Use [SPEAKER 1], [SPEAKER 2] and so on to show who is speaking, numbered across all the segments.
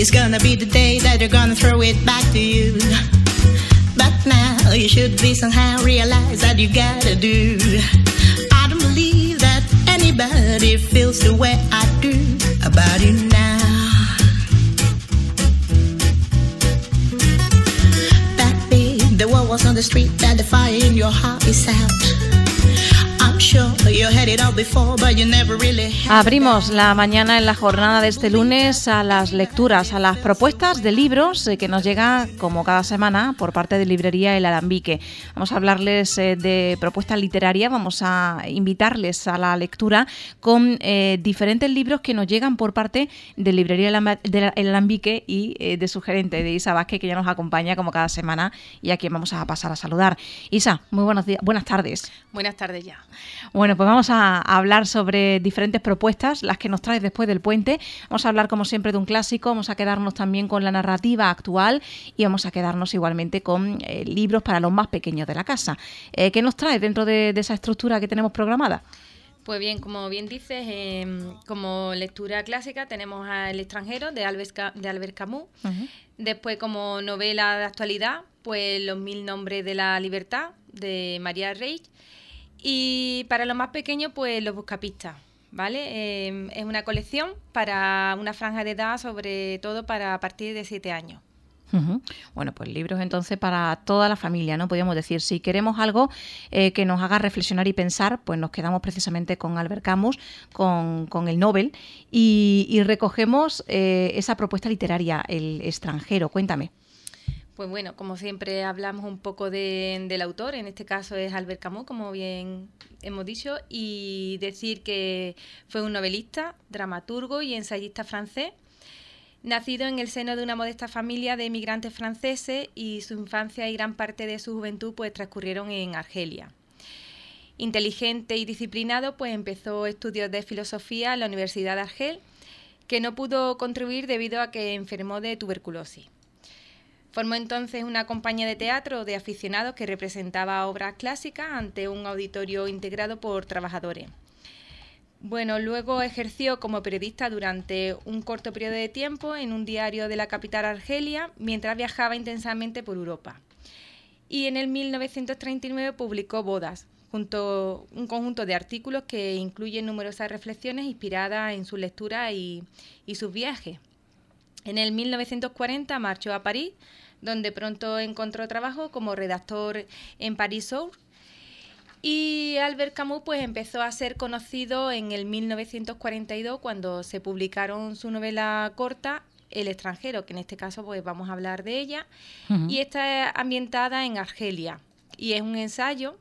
[SPEAKER 1] is gonna be the day that you're gonna throw it back to you. But now you should be somehow realize that you gotta do. I don't believe that anybody feels the way I do about you now. Baby, the war was on the street, that the fire in your heart is out.
[SPEAKER 2] Abrimos la mañana en la jornada de este lunes a las lecturas, a las propuestas de libros que nos llegan como cada semana por parte de Librería El Alambique. Vamos a hablarles de propuestas literarias, vamos a invitarles a la lectura con diferentes libros que nos llegan por parte de Librería El Alambique y de su gerente, de Isa Vázquez, que ya nos acompaña como cada semana y a quien vamos a pasar a saludar. Isa, muy buenos días, buenas tardes.
[SPEAKER 3] Buenas tardes ya.
[SPEAKER 2] Bueno, pues vamos a hablar sobre diferentes propuestas, las que nos traes después del puente. Vamos a hablar, como siempre, de un clásico, vamos a quedarnos también con la narrativa actual y vamos a quedarnos igualmente con libros para los más pequeños de la casa. ¿Qué nos traes dentro de esa estructura que tenemos programada?
[SPEAKER 3] Pues bien, como bien dices, como lectura clásica tenemos a El extranjero de Albert Camus. Uh-huh. Después, como novela de actualidad, pues Los 1000 nombres de la libertad de María Reich. Y para los más pequeños, pues Los buscapistas, ¿vale? Es una colección para una franja de edad, sobre todo para a partir de 7 años.
[SPEAKER 2] Uh-huh. Bueno, pues libros entonces para toda la familia, ¿no? Podríamos decir, si queremos algo que nos haga reflexionar y pensar, pues nos quedamos precisamente con Albert Camus, con el Nobel, y recogemos esa propuesta literaria, El extranjero. Cuéntame.
[SPEAKER 3] Pues bueno, como siempre hablamos un poco del autor, en este caso es Albert Camus, como bien hemos dicho, y decir que fue un novelista, dramaturgo y ensayista francés, nacido en el seno de una modesta familia de emigrantes franceses, y su infancia y gran parte de su juventud pues transcurrieron en Argelia. Inteligente y disciplinado, pues empezó estudios de filosofía en la Universidad de Argel, que no pudo contribuir debido a que enfermó de tuberculosis. Formó entonces una compañía de teatro de aficionados que representaba obras clásicas ante un auditorio integrado por trabajadores. Bueno, luego ejerció como periodista durante un corto periodo de tiempo en un diario de la capital Argelia, mientras viajaba intensamente por Europa. Y en el 1939 publicó Bodas, junto un conjunto de artículos que incluyen numerosas reflexiones inspiradas en su lectura y sus viajes. En el 1940 marchó a París, donde pronto encontró trabajo como redactor en Paris Soir. Y Albert Camus pues empezó a ser conocido en el 1942 cuando se publicaron su novela corta El extranjero, que en este caso pues vamos a hablar de ella. Uh-huh. Y está ambientada en Argelia y es un ensayo.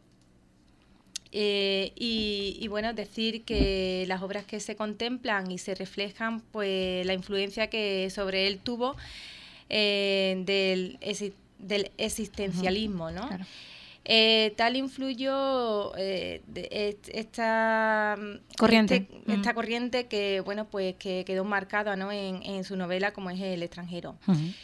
[SPEAKER 3] Y bueno, decir que las obras que se contemplan y se reflejan, pues la influencia que sobre él tuvo del existencialismo, ¿no? Claro. Tal influyó esta corriente que bueno, pues que quedó marcada, ¿no? en su novela, como es El extranjero. Uh-huh.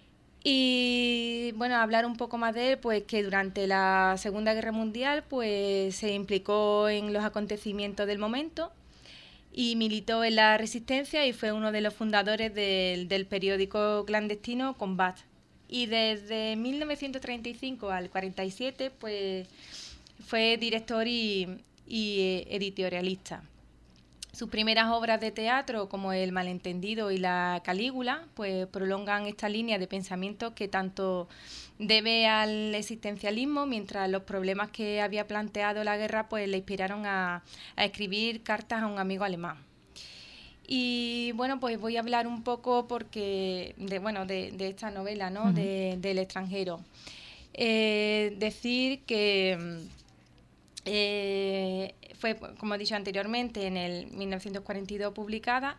[SPEAKER 3] Y bueno, hablar un poco más de él, pues que durante la Segunda Guerra Mundial pues se implicó en los acontecimientos del momento y militó en la resistencia y fue uno de los fundadores del periódico clandestino Combat. Y desde 1935 al 47 pues fue director y editorialista. Sus primeras obras de teatro, como El malentendido y La Calígula, pues prolongan esta línea de pensamiento que tanto debe al existencialismo, mientras los problemas que había planteado la guerra pues le inspiraron a escribir cartas a un amigo alemán. Y bueno, pues voy a hablar un poco de esta novela, ¿no? Uh-huh. Del extranjero. Decir que fue, como he dicho anteriormente, en el 1942 publicada.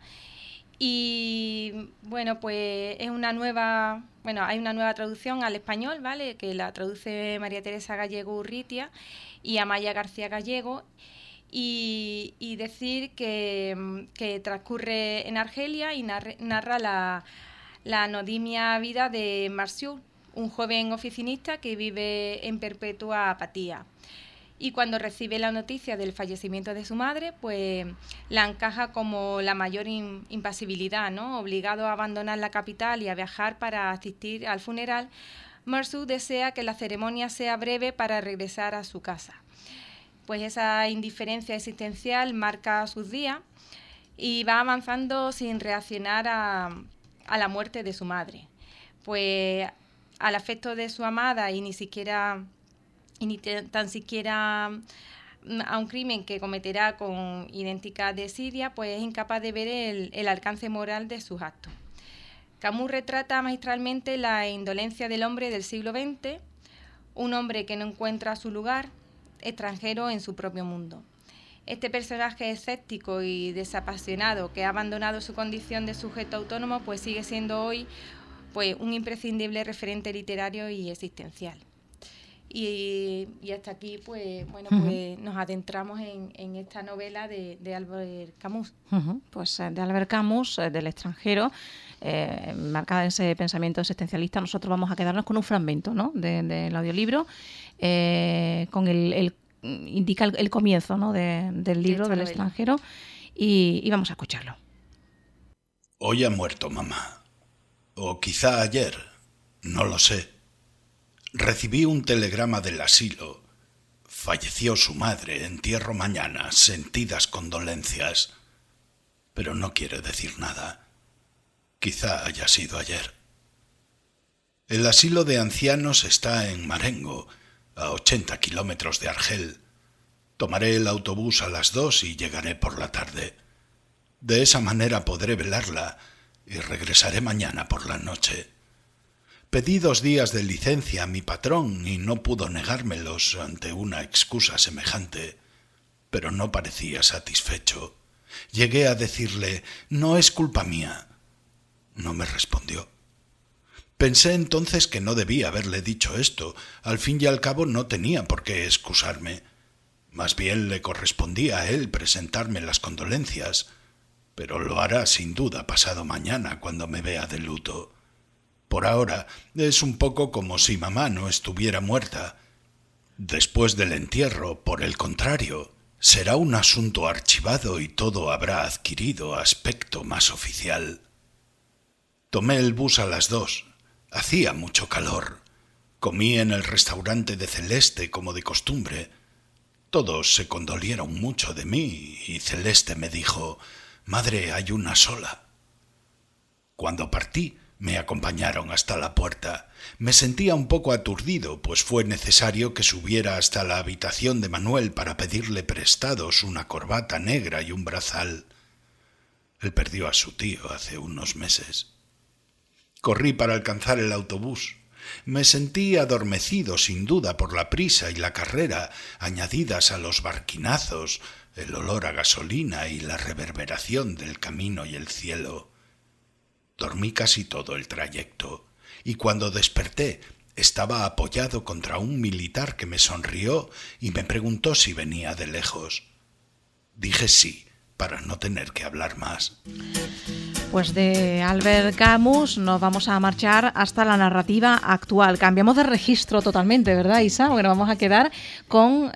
[SPEAKER 3] Y bueno, pues hay una nueva traducción al español, ¿vale? Que la traduce María Teresa Gallego Urrutia y Amaya García Gallego. Y decir que transcurre en Argelia y narra la anodina vida de Marcial, un joven oficinista que vive en perpetua apatía. y cuando recibe la noticia del fallecimiento de su madre, pues la encaja como la mayor impasibilidad, ¿no? Obligado a abandonar la capital y a viajar para asistir al funeral, Marceau desea que la ceremonia sea breve para regresar a su casa. Pues esa indiferencia existencial marca sus días y va avanzando sin reaccionar a la muerte de su madre. Pues al afecto de su amada y ni tan siquiera a un crimen que cometerá con idéntica desidia, pues es incapaz de ver el alcance moral de sus actos. Camus retrata magistralmente la indolencia del hombre del siglo XX, un hombre que no encuentra su lugar, extranjero en su propio mundo. Este personaje escéptico y desapasionado que ha abandonado su condición de sujeto autónomo, pues sigue siendo hoy pues un imprescindible referente literario y existencial. Y hasta aquí, pues bueno, pues nos adentramos en esta novela de Albert Camus.
[SPEAKER 2] Pues de Albert Camus, del extranjero, marcada en ese pensamiento existencialista. Nosotros vamos a quedarnos con un fragmento, ¿no?, del audiolibro, con indica el comienzo, ¿no?, del libro del extranjero, y vamos a escucharlo.
[SPEAKER 4] Hoy ha muerto mamá, o quizá ayer, no lo sé. Recibí un telegrama del asilo. Falleció su madre, entierro mañana, sentidas condolencias. Pero no quiere decir nada. Quizá haya sido ayer. El asilo de ancianos está en Marengo, a 80 kilómetros de Argel. Tomaré el autobús a las 2 y llegaré por la tarde. De esa manera podré velarla y regresaré mañana por la noche. Pedí 2 días de licencia a mi patrón y no pudo negármelos ante una excusa semejante, pero no parecía satisfecho. Llegué a decirle: «No es culpa mía». No me respondió. Pensé entonces que no debía haberle dicho esto. Al fin y al cabo no tenía por qué excusarme. Más bien le correspondía a él presentarme las condolencias, pero lo hará sin duda pasado mañana cuando me vea de luto. Por ahora es un poco como si mamá no estuviera muerta. Después del entierro, por el contrario, será un asunto archivado y todo habrá adquirido aspecto más oficial. Tomé el bus a las 2. Hacía mucho calor. Comí en el restaurante de Celeste como de costumbre. Todos se condolieron mucho de mí y Celeste me dijo: «Madre, hay una sola». Cuando partí, me acompañaron hasta la puerta. Me sentía un poco aturdido, pues fue necesario que subiera hasta la habitación de Manuel para pedirle prestados una corbata negra y un brazal. Él perdió a su tío hace unos meses. Corrí para alcanzar el autobús. Me sentí adormecido sin duda por la prisa y la carrera, añadidas a los barquinazos, el olor a gasolina y la reverberación del camino y el cielo. Dormí casi todo el trayecto, y cuando desperté estaba apoyado contra un militar que me sonrió y me preguntó si venía de lejos. Dije sí, para no tener que hablar más.
[SPEAKER 2] Pues de Albert Camus nos vamos a marchar hasta la narrativa actual. Cambiamos de registro totalmente, ¿verdad, Isa? Bueno, vamos a quedar con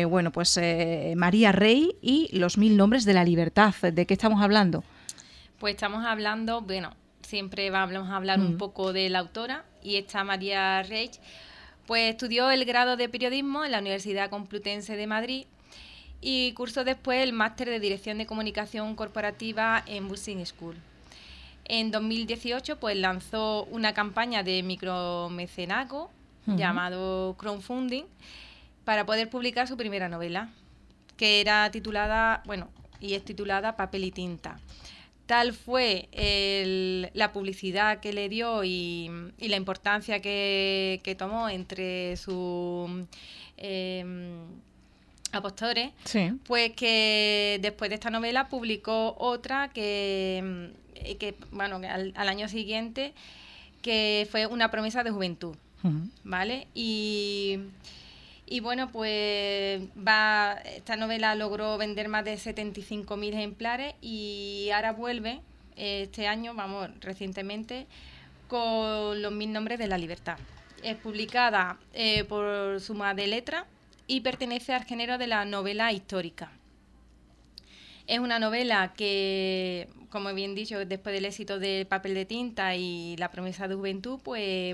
[SPEAKER 2] María Rey y los 1000 nombres de la libertad. ¿De qué estamos hablando?
[SPEAKER 3] Pues estamos hablando, siempre vamos a hablar un poco de la autora, y esta María Rey pues estudió el grado de periodismo en la Universidad Complutense de Madrid y cursó después el máster de Dirección de Comunicación Corporativa en Business School. En 2018 pues lanzó una campaña de micromecenazgo llamado crowdfunding para poder publicar su primera novela, que era titulada, y es titulada Papel y tinta. Tal fue la publicidad que le dio y la importancia que tomó entre sus apostadores, sí, pues que después de esta novela publicó otra que al año siguiente, que fue Una promesa de juventud, ¿vale? Y esta novela logró vender más de 75.000 ejemplares y ahora vuelve este año, recientemente, con los 1000 nombres de la libertad. Es publicada por Suma de Letras y pertenece al género de la novela histórica. Es una novela que, como bien dicho, después del éxito de Papel de tinta y La promesa de juventud, pues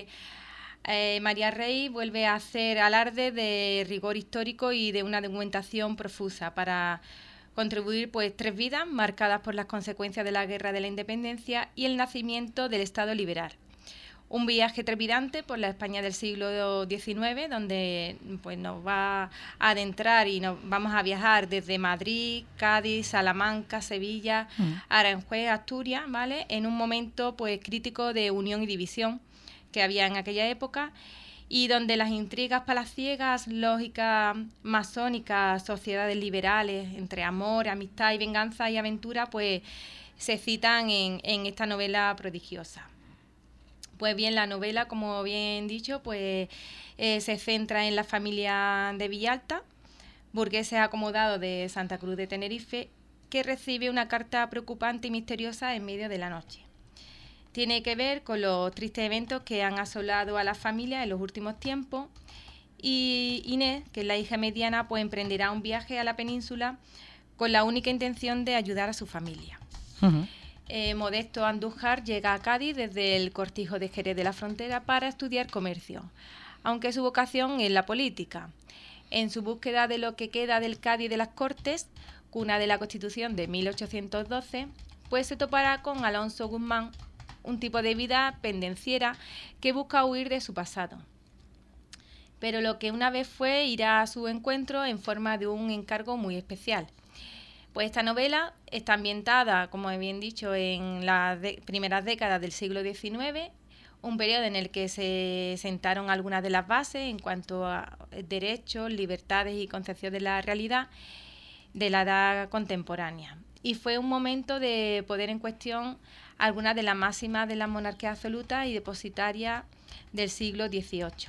[SPEAKER 3] María Rey vuelve a hacer alarde de rigor histórico y de una documentación profusa para contribuir pues 3 vidas marcadas por las consecuencias de la Guerra de la Independencia y el nacimiento del Estado liberal. Un viaje trepidante por la España del siglo XIX, donde pues, nos va a adentrar y nos vamos a viajar desde Madrid, Cádiz, Salamanca, Sevilla, Aranjuez, Asturias, ¿vale? En un momento pues crítico de unión y división que había en aquella época, y donde las intrigas palaciegas, lógicas masónicas, sociedades liberales, entre amor, amistad y venganza y aventura, pues se citan en esta novela prodigiosa. Pues bien, la novela, como bien dicho, pues se centra en la familia de Villalta, burgueses acomodados de Santa Cruz de Tenerife, que recibe una carta preocupante y misteriosa en medio de la noche. Tiene que ver con los tristes eventos que han asolado a la familia en los últimos tiempos, y Inés, que es la hija mediana, pues emprenderá un viaje a la península con la única intención de ayudar a su familia. Modesto Andújar llega a Cádiz desde el Cortijo de Jerez de la Frontera para estudiar comercio, aunque su vocación es la política. En su búsqueda de lo que queda del Cádiz de las Cortes, cuna de la Constitución de 1812, pues se topará con Alonso Guzmán, un tipo de vida pendenciera que busca huir de su pasado. Pero lo que una vez fue irá a su encuentro en forma de un encargo muy especial. Pues esta novela está ambientada, como he bien dicho, en las primeras décadas del siglo XIX, un periodo en el que se sentaron algunas de las bases en cuanto a derechos, libertades y concepción de la realidad de la edad contemporánea. Y fue un momento de poner en cuestión algunas de las máximas de la monarquía absoluta y depositaria del siglo XVIII.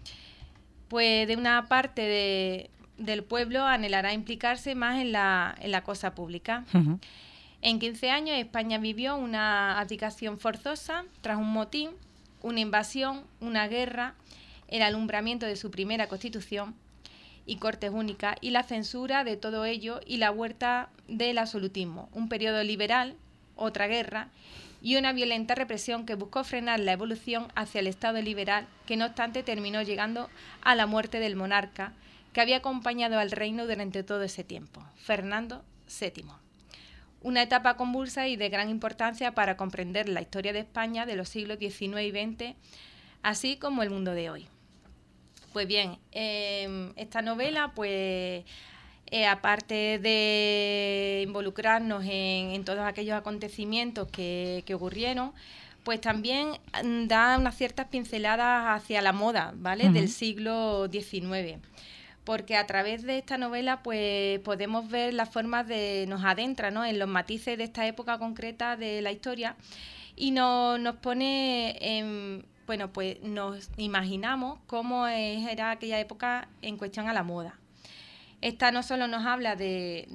[SPEAKER 3] Pues de una parte del pueblo anhelará implicarse más en la cosa pública. En 15 años España vivió una abdicación forzosa tras un motín, una invasión, una guerra, el alumbramiento de su primera constitución y Cortes únicas, y la censura de todo ello y la huerta del absolutismo, un periodo liberal, otra guerra y una violenta represión que buscó frenar la evolución hacia el Estado liberal, que no obstante terminó llegando a la muerte del monarca que había acompañado al reino durante todo ese tiempo, Fernando VII. Una etapa convulsa y de gran importancia para comprender la historia de España de los siglos XIX y XX, así como el mundo de hoy. Pues bien, esta novela, pues aparte de involucrarnos en todos aquellos acontecimientos que ocurrieron, pues también da unas ciertas pinceladas hacia la moda, ¿vale? Del siglo XIX. Porque a través de esta novela pues podemos ver las formas nos adentra, ¿no?, en los matices de esta época concreta de la historia y nos pone en... Bueno, pues nos imaginamos cómo era aquella época en cuestión a la moda. Esta no solo nos habla de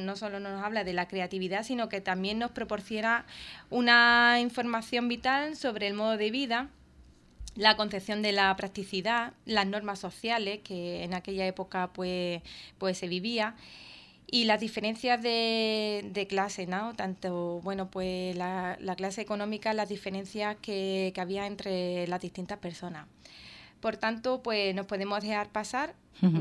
[SPEAKER 3] la creatividad, sino que también nos proporciona una información vital sobre el modo de vida, la concepción de la practicidad, las normas sociales que en aquella época pues se vivía, y las diferencias de clase, ¿no? Tanto, bueno, pues la clase económica, las diferencias que había entre las distintas personas. Por tanto, pues nos podemos dejar pasar,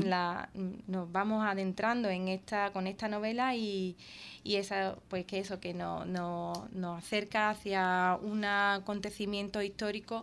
[SPEAKER 3] nos vamos adentrando con esta novela y esa, pues que nos acerca hacia un acontecimiento histórico,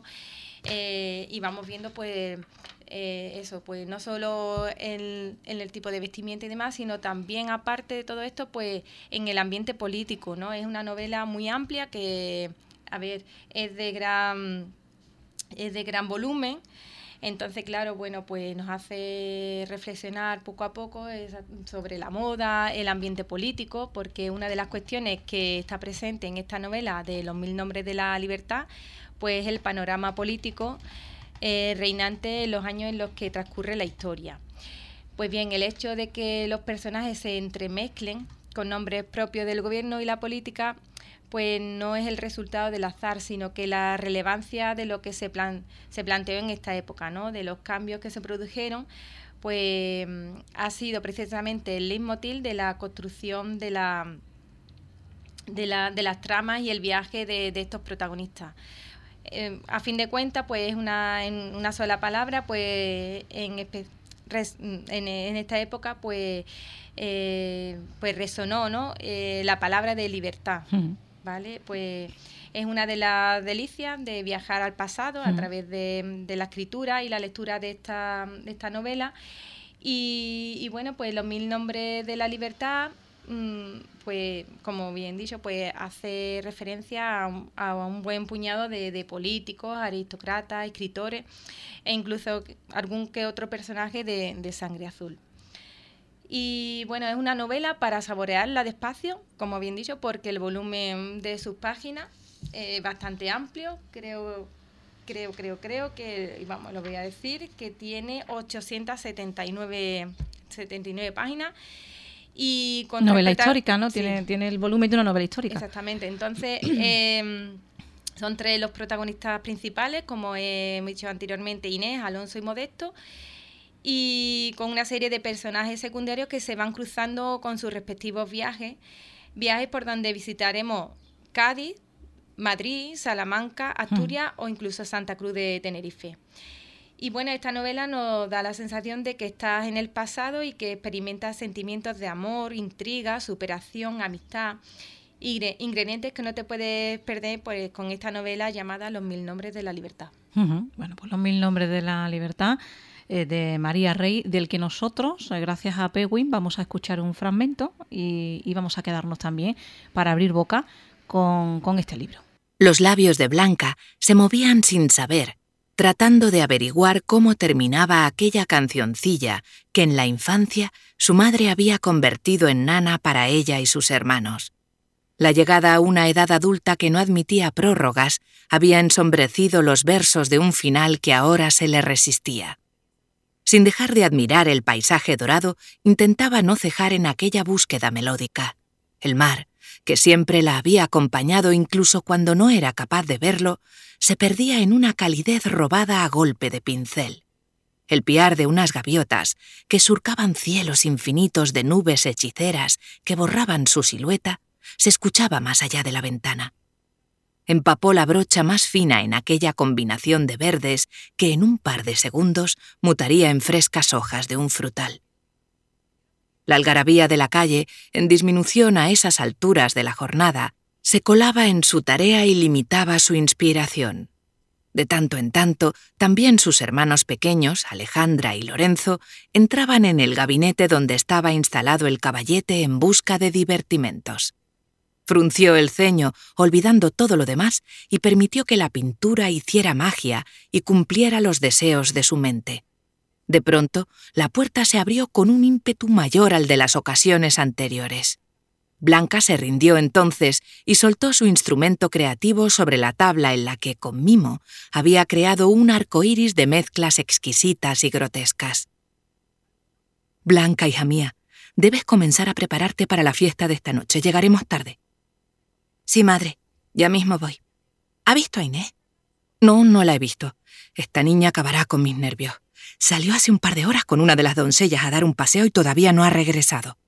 [SPEAKER 3] y vamos viendo pues pues no solo en el tipo de vestimenta y demás, sino también, aparte de todo esto, pues en el ambiente político, ¿no? Es una novela muy amplia que, a ver, es de gran volumen. Entonces, claro, bueno, pues nos hace reflexionar poco a poco sobre la moda, el ambiente político, porque una de las cuestiones que está presente en esta novela de Los 1000 nombres de la libertad, pues el panorama político reinante en los años en los que transcurre la historia. Pues bien, el hecho de que los personajes se entremezclen con nombres propios del gobierno y la política, pues no es el resultado del azar, sino que la relevancia de lo que se planteó en esta época, ¿no?, de los cambios que se produjeron, pues ha sido precisamente el leitmotiv de la construcción de las tramas y el viaje de estos protagonistas. A fin de cuentas, pues en una sola palabra, pues en esta época, pues resonó, ¿no? La palabra de libertad, ¿vale? Pues es una de las delicias de viajar al pasado a través de la escritura y la lectura de esta novela. Y bueno, pues Los 1000 nombres de la libertad, pues como bien dicho, pues hace referencia a un buen puñado de políticos, aristócratas, escritores e incluso algún que otro personaje de sangre azul. Y bueno, es una novela para saborearla despacio, como bien dicho, porque el volumen de sus páginas es bastante amplio. Creo que, vamos, lo voy a decir, que tiene 879 páginas. Y con
[SPEAKER 2] novela histórica, ¿no? Sí. Tiene el volumen de una novela histórica.
[SPEAKER 3] Exactamente. Entonces, son 3 los protagonistas principales, como he dicho anteriormente, Inés, Alonso y Modesto, y con una serie de personajes secundarios que se van cruzando con sus respectivos viajes por donde visitaremos Cádiz, Madrid, Salamanca, Asturias o incluso Santa Cruz de Tenerife. Y bueno, esta novela nos da la sensación de que estás en el pasado y que experimentas sentimientos de amor, intriga, superación, amistad, ingredientes que no te puedes perder pues con esta novela llamada Los 1000 nombres de la libertad.
[SPEAKER 2] Bueno, pues Los 1000 nombres de la libertad, de María Rey, del que nosotros, gracias a Penguin, vamos a escuchar un fragmento y vamos a quedarnos también para abrir boca con este libro.
[SPEAKER 5] Los labios de Blanca se movían sin saber, tratando de averiguar cómo terminaba aquella cancioncilla que en la infancia su madre había convertido en nana para ella y sus hermanos. La llegada a una edad adulta que no admitía prórrogas había ensombrecido los versos de un final que ahora se le resistía. Sin dejar de admirar el paisaje dorado, intentaba no cejar en aquella búsqueda melódica. El mar, que siempre la había acompañado incluso cuando no era capaz de verlo, se perdía en una calidez robada a golpe de pincel. El piar de unas gaviotas, que surcaban cielos infinitos de nubes hechiceras que borraban su silueta, se escuchaba más allá de la ventana. Empapó la brocha más fina en aquella combinación de verdes que en un par de segundos mutaría en frescas hojas de un frutal. La algarabía de la calle, en disminución a esas alturas de la jornada, se colaba en su tarea y limitaba su inspiración. De tanto en tanto, también sus hermanos pequeños, Alejandra y Lorenzo, entraban en el gabinete donde estaba instalado el caballete en busca de divertimentos. Frunció el ceño, olvidando todo lo demás, y permitió que la pintura hiciera magia y cumpliera los deseos de su mente. De pronto, la puerta se abrió con un ímpetu mayor al de las ocasiones anteriores. Blanca se rindió entonces y soltó su instrumento creativo sobre la tabla en la que, con mimo, había creado un arco iris de mezclas exquisitas y grotescas. «Blanca, hija mía, debes comenzar a prepararte para la fiesta de esta noche. Llegaremos tarde». «Sí, madre, ya mismo voy». ¿Ha visto a Inés?» «No, no la he visto. Esta niña acabará con mis nervios. Salió hace un par de horas con una de las doncellas a dar un paseo y todavía no ha regresado».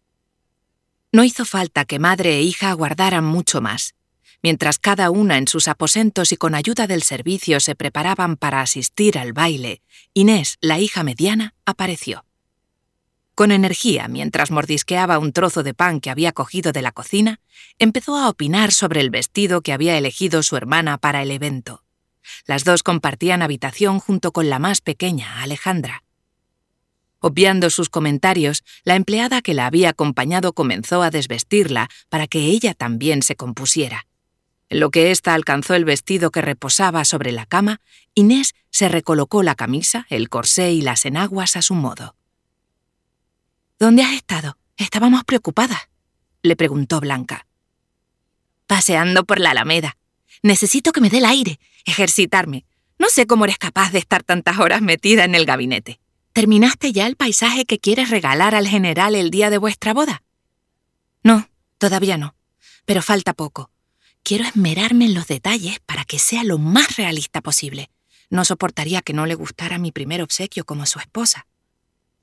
[SPEAKER 5] No hizo falta que madre e hija aguardaran mucho más. Mientras cada una en sus aposentos y con ayuda del servicio se preparaban para asistir al baile, Inés, la hija mediana, apareció. Con energía, mientras mordisqueaba un trozo de pan que había cogido de la cocina, empezó a opinar sobre el vestido que había elegido su hermana para el evento. Las dos compartían habitación junto con la más pequeña, Alejandra. Obviando sus comentarios, la empleada que la había acompañado comenzó a desvestirla para que ella también se compusiera. En lo que ésta alcanzó el vestido que reposaba sobre la cama, Inés se recolocó la camisa, el corsé y las enaguas a su modo. «¿Dónde has estado? Estábamos preocupadas», le preguntó Blanca. «Paseando por la Alameda. Necesito que me dé el aire, ejercitarme. No sé cómo eres capaz de estar tantas horas metida en el gabinete. ¿Terminaste ya el paisaje que quieres regalar al general el día de vuestra boda?» «No, todavía no, pero falta poco. Quiero esmerarme en los detalles para que sea lo más realista posible. No soportaría que no le gustara mi primer obsequio como su esposa».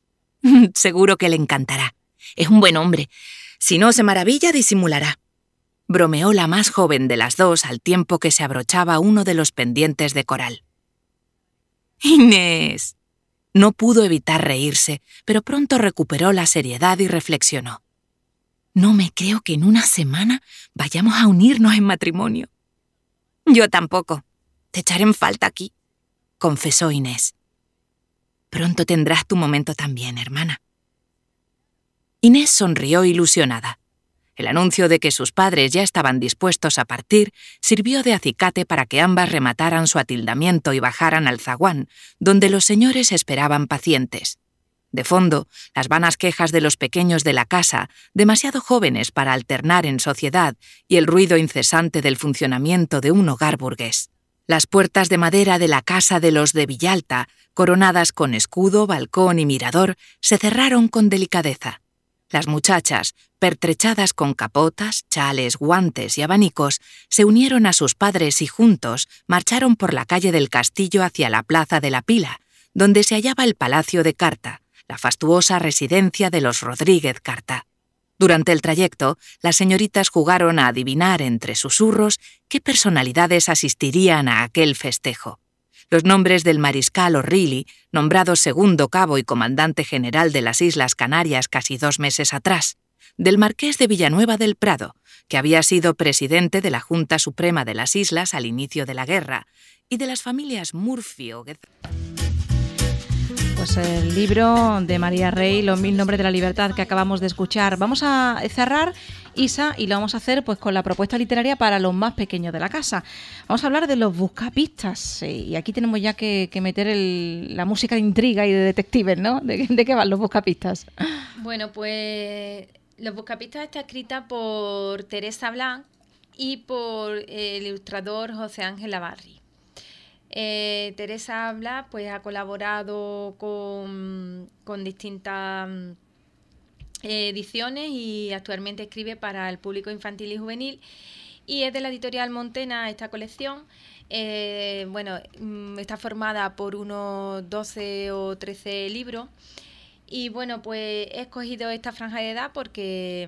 [SPEAKER 5] Seguro que le encantará. Es un buen hombre. Si no se maravilla, disimulará. Bromeó la más joven de las dos al tiempo que se abrochaba uno de los pendientes de coral. ¡Inés! No pudo evitar reírse, pero pronto recuperó la seriedad y reflexionó. No me creo que en una semana vayamos a unirnos en matrimonio. Yo tampoco. Te echaré en falta aquí, confesó Inés. Pronto tendrás tu momento también, hermana. Inés sonrió ilusionada. El anuncio de que sus padres ya estaban dispuestos a partir sirvió de acicate para que ambas remataran su atildamiento y bajaran al zaguán, donde los señores esperaban pacientes. De fondo, las vanas quejas de los pequeños de la casa, demasiado jóvenes para alternar en sociedad, y el ruido incesante del funcionamiento de un hogar burgués. Las puertas de madera de la casa de los de Villalta, coronadas con escudo, balcón y mirador, se cerraron con delicadeza. Las muchachas, pertrechadas con capotas, chales, guantes y abanicos, se unieron a sus padres y juntos marcharon por la calle del Castillo hacia la Plaza de la Pila, donde se hallaba el Palacio de Carta, la fastuosa residencia de los Rodríguez Carta. Durante el trayecto, las señoritas jugaron a adivinar entre susurros qué personalidades asistirían a aquel festejo. Los nombres del mariscal O'Reilly, nombrado segundo cabo y comandante general de las Islas Canarias casi 2 meses atrás, del marqués de Villanueva del Prado, que había sido presidente de la Junta Suprema de las Islas al inicio de la guerra, y de las familias Murphy o
[SPEAKER 2] Pues el libro de María Rey, Los 1000 nombres de la libertad, que acabamos de escuchar. Vamos a cerrar, Isa, y lo vamos a hacer pues con la propuesta literaria para los más pequeños de la casa. Vamos a hablar de los buscapistas, y aquí tenemos ya que meter la música de intriga y de detectives, ¿no? ¿De qué van los buscapistas?
[SPEAKER 3] Bueno, pues Los buscapistas está escrita por Teresa Blanc y por el ilustrador José Ángel Lavarri. Teresa Blanc pues ha colaborado con distintas ediciones y actualmente escribe para el público infantil y juvenil, y es de la editorial Montena esta colección. Está formada por unos 12 o 13 libros, y bueno, pues he escogido esta franja de edad porque,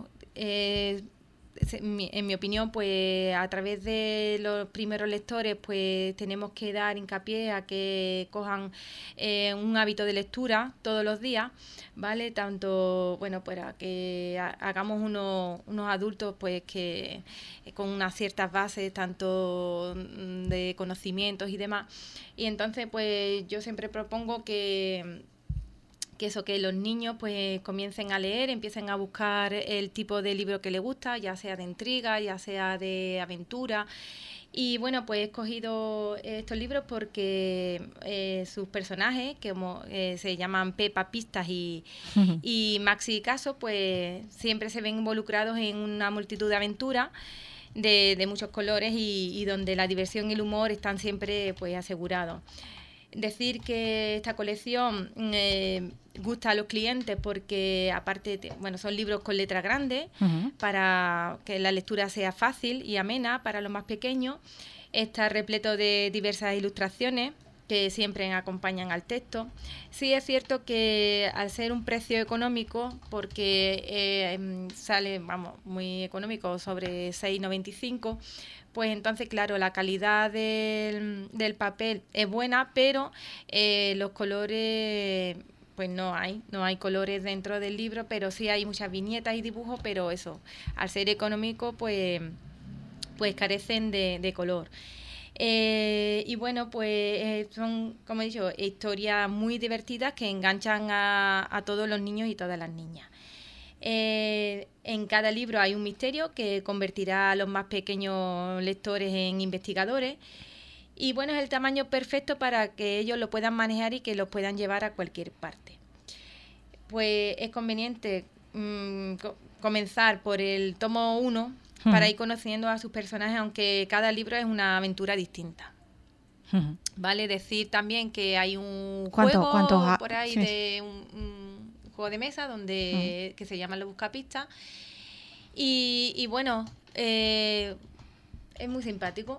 [SPEAKER 3] en mi opinión, pues a través de los primeros lectores, pues tenemos que dar hincapié a que cojan un hábito de lectura todos los días, ¿vale? Tanto, para que hagamos unos adultos, pues que con unas ciertas bases, tanto de conocimientos y demás. Y entonces, pues yo siempre propongo que los niños pues comiencen a leer, empiecen a buscar el tipo de libro que les gusta, ya sea de intriga, ya sea de aventura. Y bueno, pues he escogido estos libros porque sus personajes, que se llaman Pepa, Pistas y Maxi y Caso, pues siempre se ven involucrados en una multitud de aventuras de muchos colores y donde la diversión y el humor están siempre pues asegurados. Decir que esta colección gusta a los clientes porque aparte son libros con letra grande, para que la lectura sea fácil y amena para los más pequeños. Está repleto de diversas ilustraciones que siempre acompañan al texto. Sí es cierto que al ser un precio económico, porque sale muy económico, sobre 6,95, pues entonces, claro, la calidad del papel es buena, pero los colores, pues no hay colores dentro del libro, pero sí hay muchas viñetas y dibujos, pero eso, al ser económico, pues carecen de color. Y bueno, pues son, como he dicho, historias muy divertidas que enganchan a todos los niños y todas las niñas. En cada libro hay un misterio que convertirá a los más pequeños lectores en investigadores, y bueno, es el tamaño perfecto para que ellos lo puedan manejar y que lo puedan llevar a cualquier parte. Pues es conveniente comenzar por el tomo 1 para ir conociendo a sus personajes, aunque cada libro es una aventura distinta. Vale decir también que hay un juego por ahí, sí, de un juego de mesa que se llama Los Buscapistas, y bueno, es muy simpático.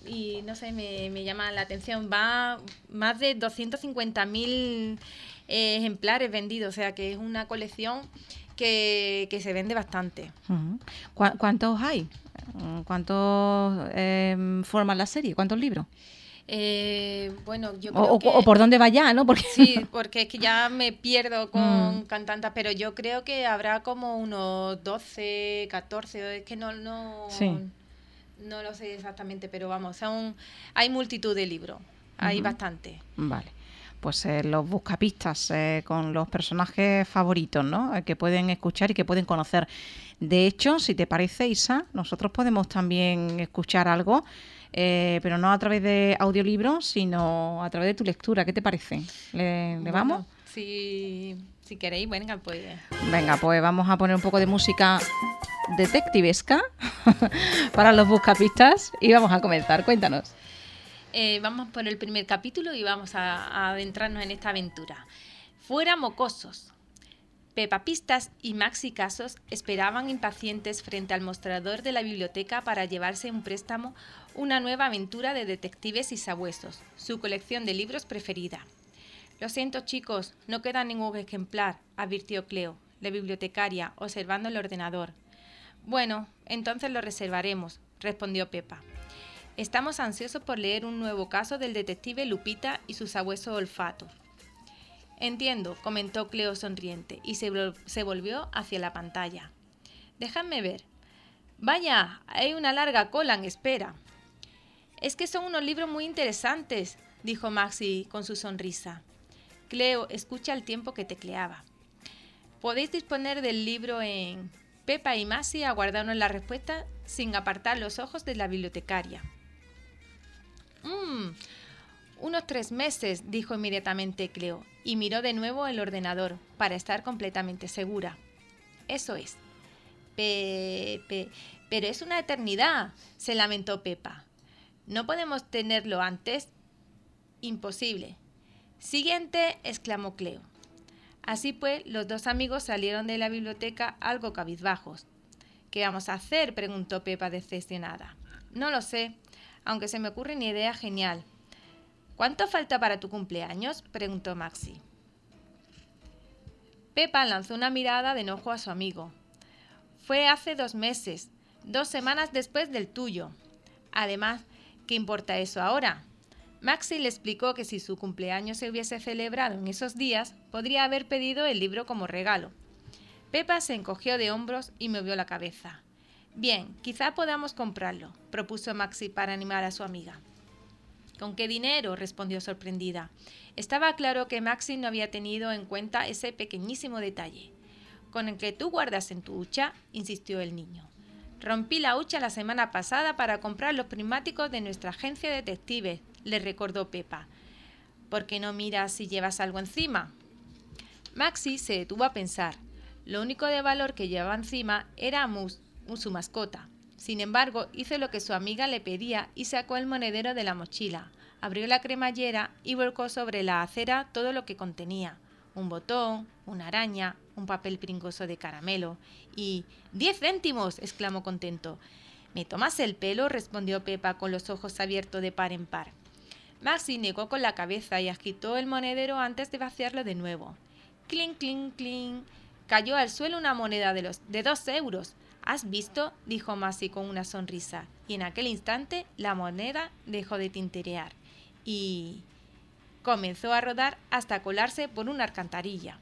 [SPEAKER 3] y no sé, me llama la atención. Va más de 250.000 ejemplares vendidos, o sea que es una colección que se vende bastante.
[SPEAKER 2] Uh-huh. ¿Cuántos hay? ¿Cuántos forman la serie? ¿Cuántos libros?
[SPEAKER 3] Bueno, yo creo que...
[SPEAKER 2] O por dónde vaya, ¿no? Porque...
[SPEAKER 3] Sí, porque es que ya me pierdo con tantas, pero yo creo que habrá como unos 12, 14, es que no lo sé exactamente, pero vamos, hay multitud de libros, hay bastante.
[SPEAKER 2] Vale. Pues los buscapistas con los personajes favoritos, ¿no? Que pueden escuchar y que pueden conocer. De hecho, si te parece, Isa, nosotros podemos también escuchar algo, pero no a través de audiolibros, sino a través de tu lectura. ¿Qué te parece? ¿Le vamos?
[SPEAKER 3] Si queréis, venga, pues...
[SPEAKER 2] Venga, pues vamos a poner un poco de música detectivesca para los buscapistas y vamos a comenzar. Cuéntanos.
[SPEAKER 3] Vamos por el primer capítulo y vamos a adentrarnos en esta aventura. Fuera mocosos. Peppa Pistas y Maxi Casos esperaban impacientes frente al mostrador de la biblioteca para llevarse un préstamo una nueva aventura de detectives y sabuesos, su colección de libros preferida. Lo siento, chicos, no queda ningún ejemplar, advirtió Cleo, la bibliotecaria, observando el ordenador. Bueno, entonces lo reservaremos, respondió Peppa. Estamos ansiosos por leer un nuevo caso del detective Lupita y su sabueso olfato. Entiendo, comentó Cleo sonriente y se volvió hacia la pantalla. Déjame ver. Vaya, hay una larga cola en espera. Es que son unos libros muy interesantes, dijo Maxi con su sonrisa. Cleo escucha al tiempo que tecleaba. Podéis disponer del libro en... Peppa y Maxi aguardaron la respuesta sin apartar los ojos de la bibliotecaria. Unos 3 meses, dijo inmediatamente Cleo, y miró de nuevo el ordenador, para estar completamente segura. Eso es. Pero es una eternidad, se lamentó Peppa. ¿No podemos tenerlo antes? Imposible. Siguiente, exclamó Cleo. Así pues, los dos amigos salieron de la biblioteca algo cabizbajos. ¿Qué vamos a hacer?, preguntó Peppa decepcionada. No lo sé, aunque se me ocurre una idea genial. ¿Cuánto falta para tu cumpleaños?, preguntó Maxi. Peppa lanzó una mirada de enojo a su amigo. Fue hace 2 meses, 2 semanas después del tuyo. Además, ¿qué importa eso ahora? Maxi le explicó que si su cumpleaños se hubiese celebrado en esos días, podría haber pedido el libro como regalo. Peppa se encogió de hombros y movió la cabeza. Bien, quizá podamos comprarlo, propuso Maxi para animar a su amiga. ¿Con qué dinero?, respondió sorprendida. Estaba claro que Maxi no había tenido en cuenta ese pequeñísimo detalle. Con el que tú guardas en tu hucha, insistió el niño. Rompí la hucha la semana pasada para comprar los prismáticos de nuestra agencia de detectives, le recordó Peppa. ¿Por qué no miras si llevas algo encima? Maxi se detuvo a pensar. Lo único de valor que llevaba encima era su mascota. Sin embargo, hizo lo que su amiga le pedía y sacó el monedero de la mochila, abrió la cremallera y volcó sobre la acera todo lo que contenía. Un botón, una araña, un papel pringoso de caramelo y... ¡10 céntimos!, exclamó contento. ¿Me tomas el pelo?, respondió Peppa con los ojos abiertos de par en par. Maxi negó con la cabeza y agitó el monedero antes de vaciarlo de nuevo. ¡Clink, clink, clink! Cayó al suelo una moneda de 2 euros. ¿Has visto?, dijo Maxi con una sonrisa, y en aquel instante la moneda dejó de tintinear y comenzó a rodar hasta colarse por una alcantarilla.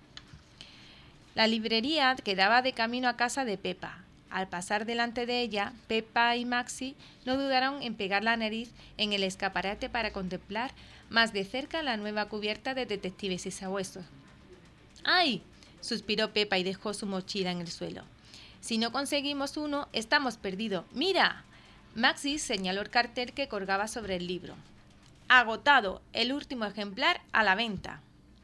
[SPEAKER 3] La librería quedaba de camino a casa de Peppa. Al pasar delante de ella, Peppa y Maxi no dudaron en pegar la nariz en el escaparate para contemplar más de cerca la nueva cubierta de detectives y sabuesos. ¡Ay!, suspiró Peppa y dejó su mochila en el suelo. Si no conseguimos uno, estamos perdidos. ¡Mira! Maxi señaló el cartel que colgaba sobre el libro. Agotado, el último ejemplar a la venta.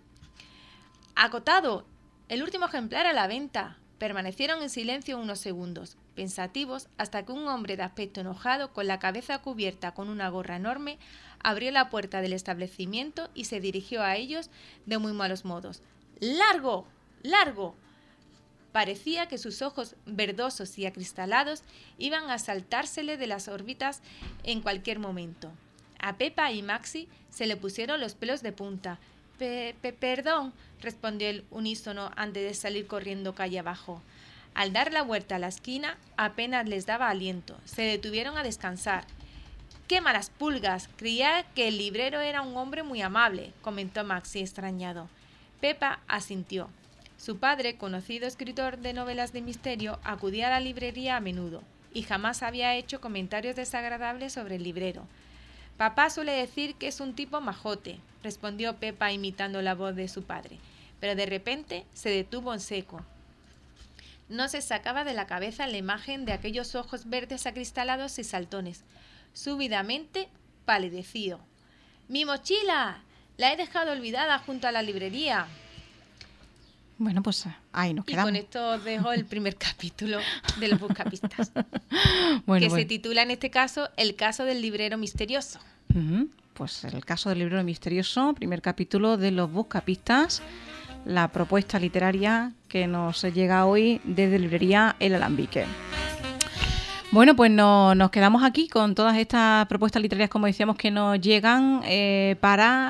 [SPEAKER 3] ¡Agotado! El último ejemplar a la venta. Permanecieron en silencio unos segundos, pensativos, hasta que un hombre de aspecto enojado, con la cabeza cubierta con una gorra enorme, abrió la puerta del establecimiento y se dirigió a ellos de muy malos modos. ¡Largo! ¡Largo! Parecía que sus ojos verdosos y acristalados iban a saltársele de las órbitas en cualquier momento. A Pepa y Maxi se le pusieron los pelos de punta. Perdón, respondió el unísono antes de salir corriendo calle abajo. Al dar la vuelta a la esquina, apenas les daba aliento. Se detuvieron a descansar. ¡Qué malas pulgas! Creía que el librero era un hombre muy amable, comentó Maxi extrañado. Pepa asintió. Su padre, conocido escritor de novelas de misterio, acudía a la librería a menudo y jamás había hecho comentarios desagradables sobre el librero. Papá suele decir que es un tipo majote, respondió Pepa imitando la voz de su padre, pero de repente se detuvo en seco. No se sacaba de la cabeza la imagen de aquellos ojos verdes acristalados y saltones. Súbitamente palideció. ¡Mi mochila! La he dejado olvidada junto a la librería.
[SPEAKER 2] Bueno, pues ahí nos quedamos.
[SPEAKER 3] Y con esto os dejo el primer capítulo de Los Buscapistas, que se titula en este caso El caso del librero misterioso.
[SPEAKER 2] Pues el caso del librero misterioso, primer capítulo de Los Buscapistas, la propuesta literaria que nos llega hoy desde librería El Alambique. Bueno, pues nos quedamos aquí con todas estas propuestas literarias, como decíamos, que nos llegan para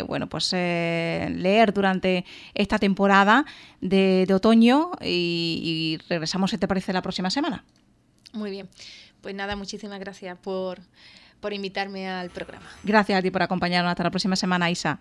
[SPEAKER 2] leer durante esta temporada de otoño y regresamos, si te parece, la próxima semana.
[SPEAKER 3] Muy bien. Pues nada, muchísimas gracias por invitarme al programa.
[SPEAKER 2] Gracias a ti por acompañarnos. Hasta la próxima semana, Isa.